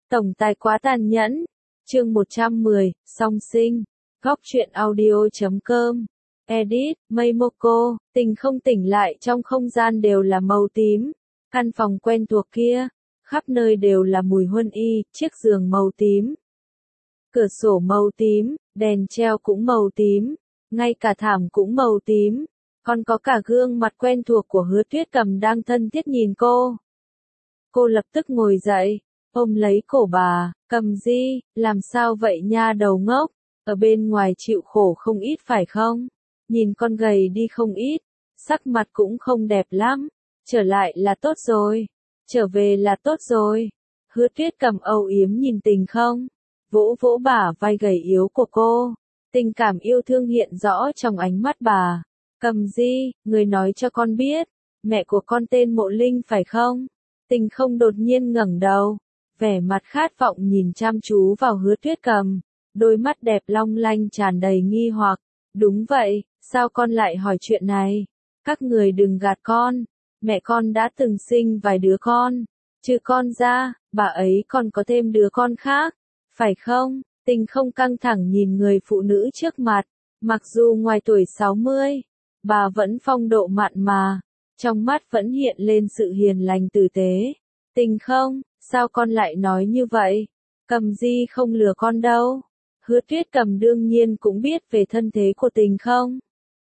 Tổng tài quá tàn nhẫn. Chương 110, song sinh. Góc truyện audio.com. Edit, Meimoko. Tình không tỉnh lại, trong không gian đều là màu tím. Căn phòng quen thuộc kia, khắp nơi đều là mùi huân y, chiếc giường màu tím. Cửa sổ màu tím, đèn treo cũng màu tím, ngay cả thảm cũng màu tím. Còn có cả gương mặt quen thuộc của Hứa Tuyết Cầm đang thân thiết nhìn cô. Cô lập tức ngồi dậy, ôm lấy cổ bà, Cầm Di, làm sao vậy nha đầu ngốc, ở bên ngoài chịu khổ không ít phải không? Nhìn con gầy đi không ít, sắc mặt cũng không đẹp lắm, trở lại là tốt rồi, trở về là tốt rồi. Hứa Tuyết Cầm âu yếm nhìn Tình không, vỗ vỗ bả vai gầy yếu của cô, tình cảm yêu thương hiện rõ trong ánh mắt bà. Cầm Di, người nói cho con biết, mẹ của con tên Mộ Linh phải không? Tình không đột nhiên ngẩng đầu, vẻ mặt khát vọng nhìn chăm chú vào Hứa Tuyết Cầm, đôi mắt đẹp long lanh tràn đầy nghi hoặc. Đúng vậy, sao con lại hỏi chuyện này? Các người đừng gạt con, mẹ con đã từng sinh vài đứa con, trừ con ra, bà ấy còn có thêm đứa con khác, phải không? Tình không căng thẳng nhìn người phụ nữ trước mặt, mặc dù ngoài tuổi 60, bà vẫn phong độ mặn mà, trong mắt vẫn hiện lên sự hiền lành tử tế. Tình không, sao con lại nói như vậy? Cầm Di không lừa con đâu. Hứa Tuyết Cầm đương nhiên cũng biết về thân thế của Tình không.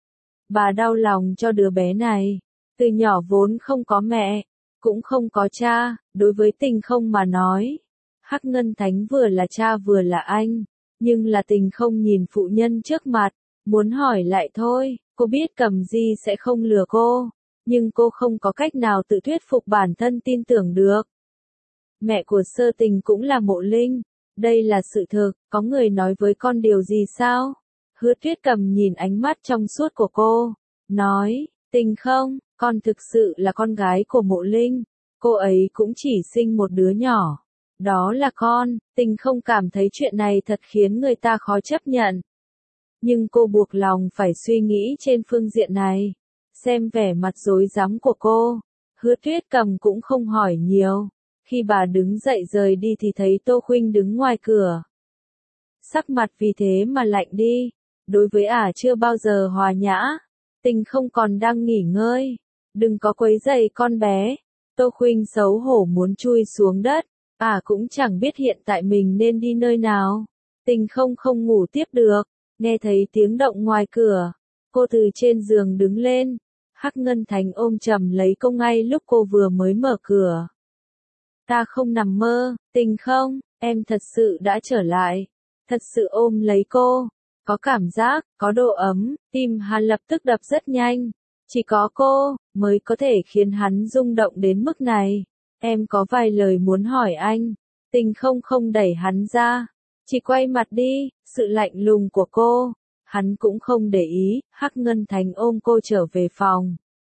Bà đau lòng cho đứa bé này, từ nhỏ vốn không có mẹ, cũng không có cha, đối với Tình không mà nói. Hắc Ngân Thánh vừa là cha vừa là anh, nhưng là Tình không nhìn phụ nhân trước mặt, muốn hỏi lại thôi. Cô biết Cầm Di sẽ không lừa cô, nhưng cô không có cách nào tự thuyết phục bản thân tin tưởng được. Mẹ của Sơ Tình cũng là Mộ Linh, đây là sự thực, có người nói với con điều gì sao? Hứa Tuyết Cầm nhìn ánh mắt trong suốt của cô, nói, Tình không, con thực sự là con gái của Mộ Linh, cô ấy cũng chỉ sinh một đứa nhỏ, đó là con. Tình không cảm thấy chuyện này thật khiến người ta khó chấp nhận. Nhưng cô buộc lòng phải suy nghĩ trên phương diện này. Xem vẻ mặt rối rắm của cô, Hứa Tuyết Cầm cũng không hỏi nhiều. Khi bà đứng dậy rời đi thì thấy Tô Khuynh đứng ngoài cửa. Sắc mặt vì thế mà lạnh đi. Đối với ả chưa bao giờ hòa nhã. Tình không còn đang nghỉ ngơi. Đừng có quấy rầy con bé. Tô Khuynh xấu hổ muốn chui xuống đất. Ả cũng chẳng biết hiện tại mình nên đi nơi nào. Tình không ngủ tiếp được. Nghe thấy tiếng động ngoài cửa, cô từ trên giường đứng lên. Hắc Ngân Thánh ôm chầm lấy cô ngay lúc cô vừa mới mở cửa. Ta không nằm mơ, Tình không, em thật sự đã trở lại. Thật sự ôm lấy cô, có cảm giác, có độ ấm, tim hắn lập tức đập rất nhanh. Chỉ có cô, mới có thể khiến hắn rung động đến mức này. Em có vài lời muốn hỏi anh. Tình không đẩy hắn ra, chỉ quay mặt đi. Sự lạnh lùng của cô, hắn cũng không để ý. Hắc Ngân Thánh ôm cô trở về phòng.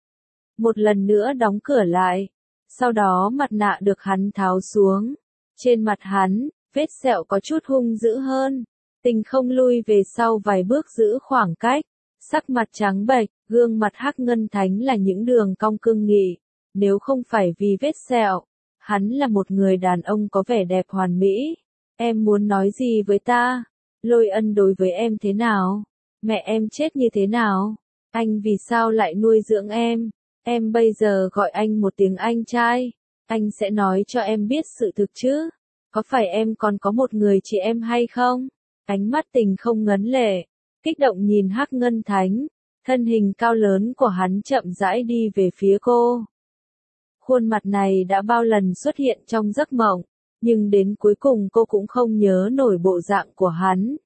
Một lần nữa đóng cửa lại. Sau đó mặt nạ được hắn tháo xuống. Trên mặt hắn, vết sẹo có chút hung dữ hơn. Tình không lui về sau vài bước giữ khoảng cách. Sắc mặt trắng bệch, gương mặt Hắc Ngân Thánh là những đường cong cương nghị. Nếu không phải vì vết sẹo, hắn là một người đàn ông có vẻ đẹp hoàn mỹ. Em muốn nói gì với ta? Lôi Ân đối với em thế nào? Mẹ em chết như thế nào? Anh vì sao lại nuôi dưỡng em? Em bây giờ gọi anh một tiếng anh trai. Anh sẽ nói cho em biết sự thực chứ? Có phải em còn có một người chị em hay không? Ánh mắt Tình không ngấn lệ, kích động nhìn Hắc Ngân Thánh. Thân hình cao lớn của hắn chậm rãi đi về phía cô. Khuôn mặt này đã bao lần xuất hiện trong giấc mộng, nhưng đến cuối cùng cô cũng không nhớ nổi bộ dạng của hắn.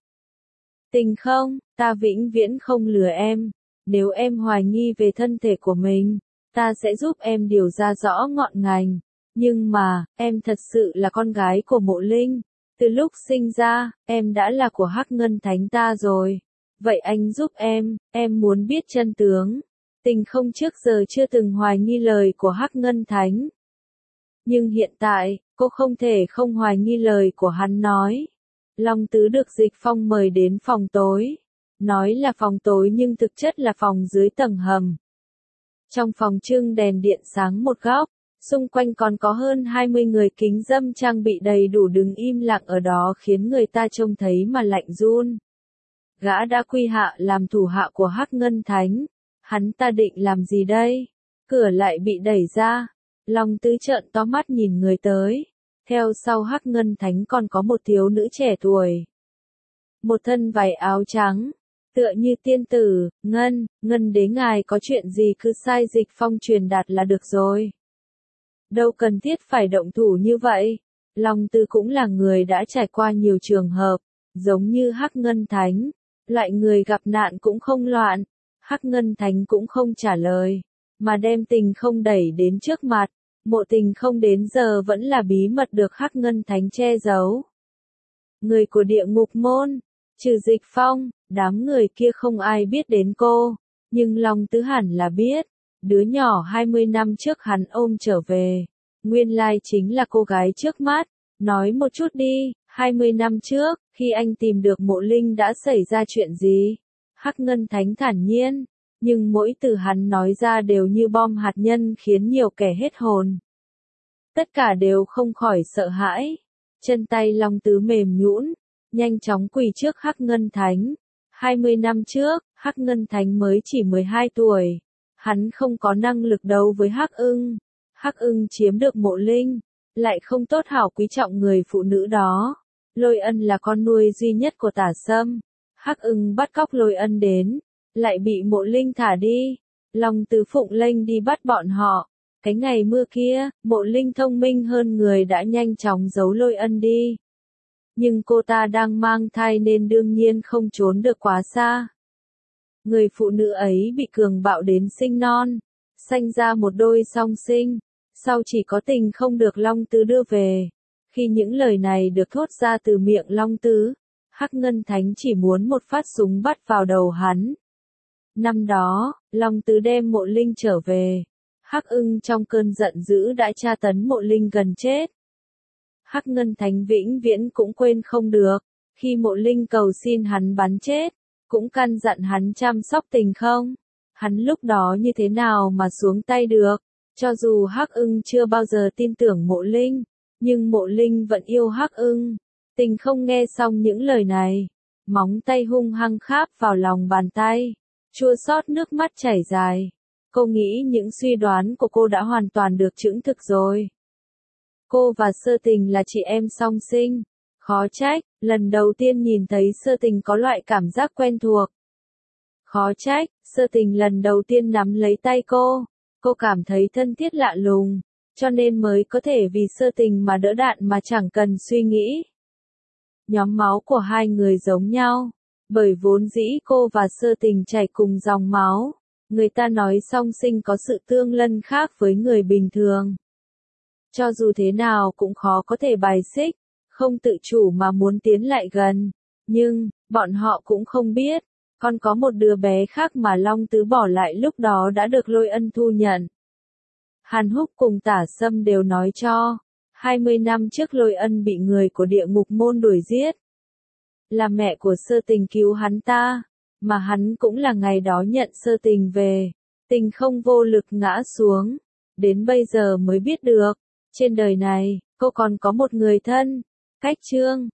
Tình không, ta vĩnh viễn không lừa em. Nếu em hoài nghi về thân thể của mình, ta sẽ giúp em điều ra rõ ngọn ngành. Nhưng mà, em thật sự là con gái của Mộ Linh. Từ lúc sinh ra, em đã là của Hắc Ngân Thánh ta rồi. Vậy anh giúp em muốn biết chân tướng. Tình không trước giờ chưa từng hoài nghi lời của Hắc Ngân Thánh. Nhưng hiện tại, cô không thể không hoài nghi lời của hắn nói. Long Tứ được Dịch Phong mời đến phòng tối. Nói là phòng tối nhưng thực chất là phòng dưới tầng hầm. Trong phòng trưng đèn điện sáng một góc, Xung quanh còn có hơn 20 người kính dâm trang bị đầy đủ đứng im lặng ở đó khiến người ta trông thấy mà lạnh run. Gã đã quy hạ làm thủ hạ của Hắc Ngân Thánh. Hắn ta định làm gì đây? Cửa lại bị đẩy ra. Long Tứ trợn to mắt nhìn người tới. Theo sau Hắc Ngân Thánh còn có một thiếu nữ trẻ tuổi. Một thân vải áo trắng. Tựa như tiên tử, Ngân đế ngài có chuyện gì cứ sai dịch phong truyền đạt là được rồi. Đâu cần thiết phải động thủ như vậy. Long Tứ cũng là người đã trải qua nhiều trường hợp, giống như Hắc Ngân Thánh. Loại người gặp nạn cũng không loạn. Hắc Ngân Thánh cũng không trả lời, mà đem Tình Không đẩy đến trước mặt. Mộ Tình Không đến giờ vẫn là bí mật được Hắc Ngân Thánh che giấu. Người của địa ngục môn, trừ Dịch Phong, đám người kia không ai biết đến cô, nhưng Long Tứ hẳn là biết. Đứa nhỏ 20 năm trước hắn ôm trở về, nguyên lai chính là cô gái trước mắt. Nói một chút đi, 20 năm trước, khi anh tìm được Mộ Linh đã xảy ra chuyện gì? Hắc Ngân Thánh thản nhiên, nhưng mỗi từ hắn nói ra đều như bom hạt nhân khiến nhiều kẻ hết hồn. Tất cả đều không khỏi sợ hãi. Chân tay Long Tứ mềm nhũn, nhanh chóng quỳ trước Hắc Ngân Thánh. 20 năm trước, Hắc Ngân Thánh mới chỉ 12 tuổi. Hắn không có năng lực đấu với Hắc Ưng. Hắc Ưng chiếm được Mộ Linh, lại không tốt hảo quý trọng người phụ nữ đó. Lôi Ân là con nuôi duy nhất của Tả Sâm. Hắc Ưng bắt cóc Lôi Ân đến, lại bị Mộ Linh thả đi. Long Tứ phụng lệnh đi bắt bọn họ. Cái ngày mưa kia, Mộ Linh thông minh hơn người đã nhanh chóng giấu Lôi Ân đi. Nhưng cô ta đang mang thai nên đương nhiên không trốn được quá xa. Người phụ nữ ấy bị cường bạo đến sinh non, sanh ra một đôi song sinh. Sau chỉ có Tình Không được Long Tứ đưa về. Khi những lời này được thốt ra từ miệng Long Tứ, Hắc Ngân Thánh chỉ muốn một phát súng bắt vào đầu hắn. Năm đó, Long Tứ đem Mộ Linh trở về. Hắc Ưng trong cơn giận dữ đã tra tấn Mộ Linh gần chết. Hắc Ngân Thánh vĩnh viễn cũng quên không được. Khi Mộ Linh cầu xin hắn bắn chết, cũng căn dặn hắn chăm sóc Tình Không. Hắn lúc đó như thế nào mà xuống tay được? Cho dù Hắc Ưng chưa bao giờ tin tưởng Mộ Linh, nhưng Mộ Linh vẫn yêu Hắc Ưng. Tình Không nghe xong những lời này, móng tay hung hăng kháp vào lòng bàn tay, chua xót nước mắt chảy dài. Cô nghĩ những suy đoán của cô đã hoàn toàn được chứng thực rồi. Cô và Sơ Tình là chị em song sinh. Khó trách, lần đầu tiên nhìn thấy Sơ Tình có loại cảm giác quen thuộc. Khó trách, Sơ Tình lần đầu tiên nắm lấy tay cô cảm thấy thân thiết lạ lùng, cho nên mới có thể vì Sơ Tình mà đỡ đạn mà chẳng cần suy nghĩ. Nhóm máu của hai người giống nhau, bởi vốn dĩ cô và Sơ Tình chảy cùng dòng máu. Người ta nói song sinh có sự tương lân khác với người bình thường. Cho dù thế nào cũng khó có thể bài xích, không tự chủ mà muốn tiến lại gần. Nhưng, bọn họ cũng không biết, còn có một đứa bé khác mà Long Tứ bỏ lại lúc đó đã được Lôi Ân thu nhận. Hàn Húc cùng Tả Sâm đều nói cho, 20 năm trước Lôi Ân bị người của địa ngục môn đuổi giết. Là mẹ của Sơ Tình cứu hắn ta, mà hắn cũng là ngày đó nhận Sơ Tình về. Tình Không vô lực ngã xuống, đến bây giờ mới biết được, trên đời này, cô còn có một người thân. Cách chương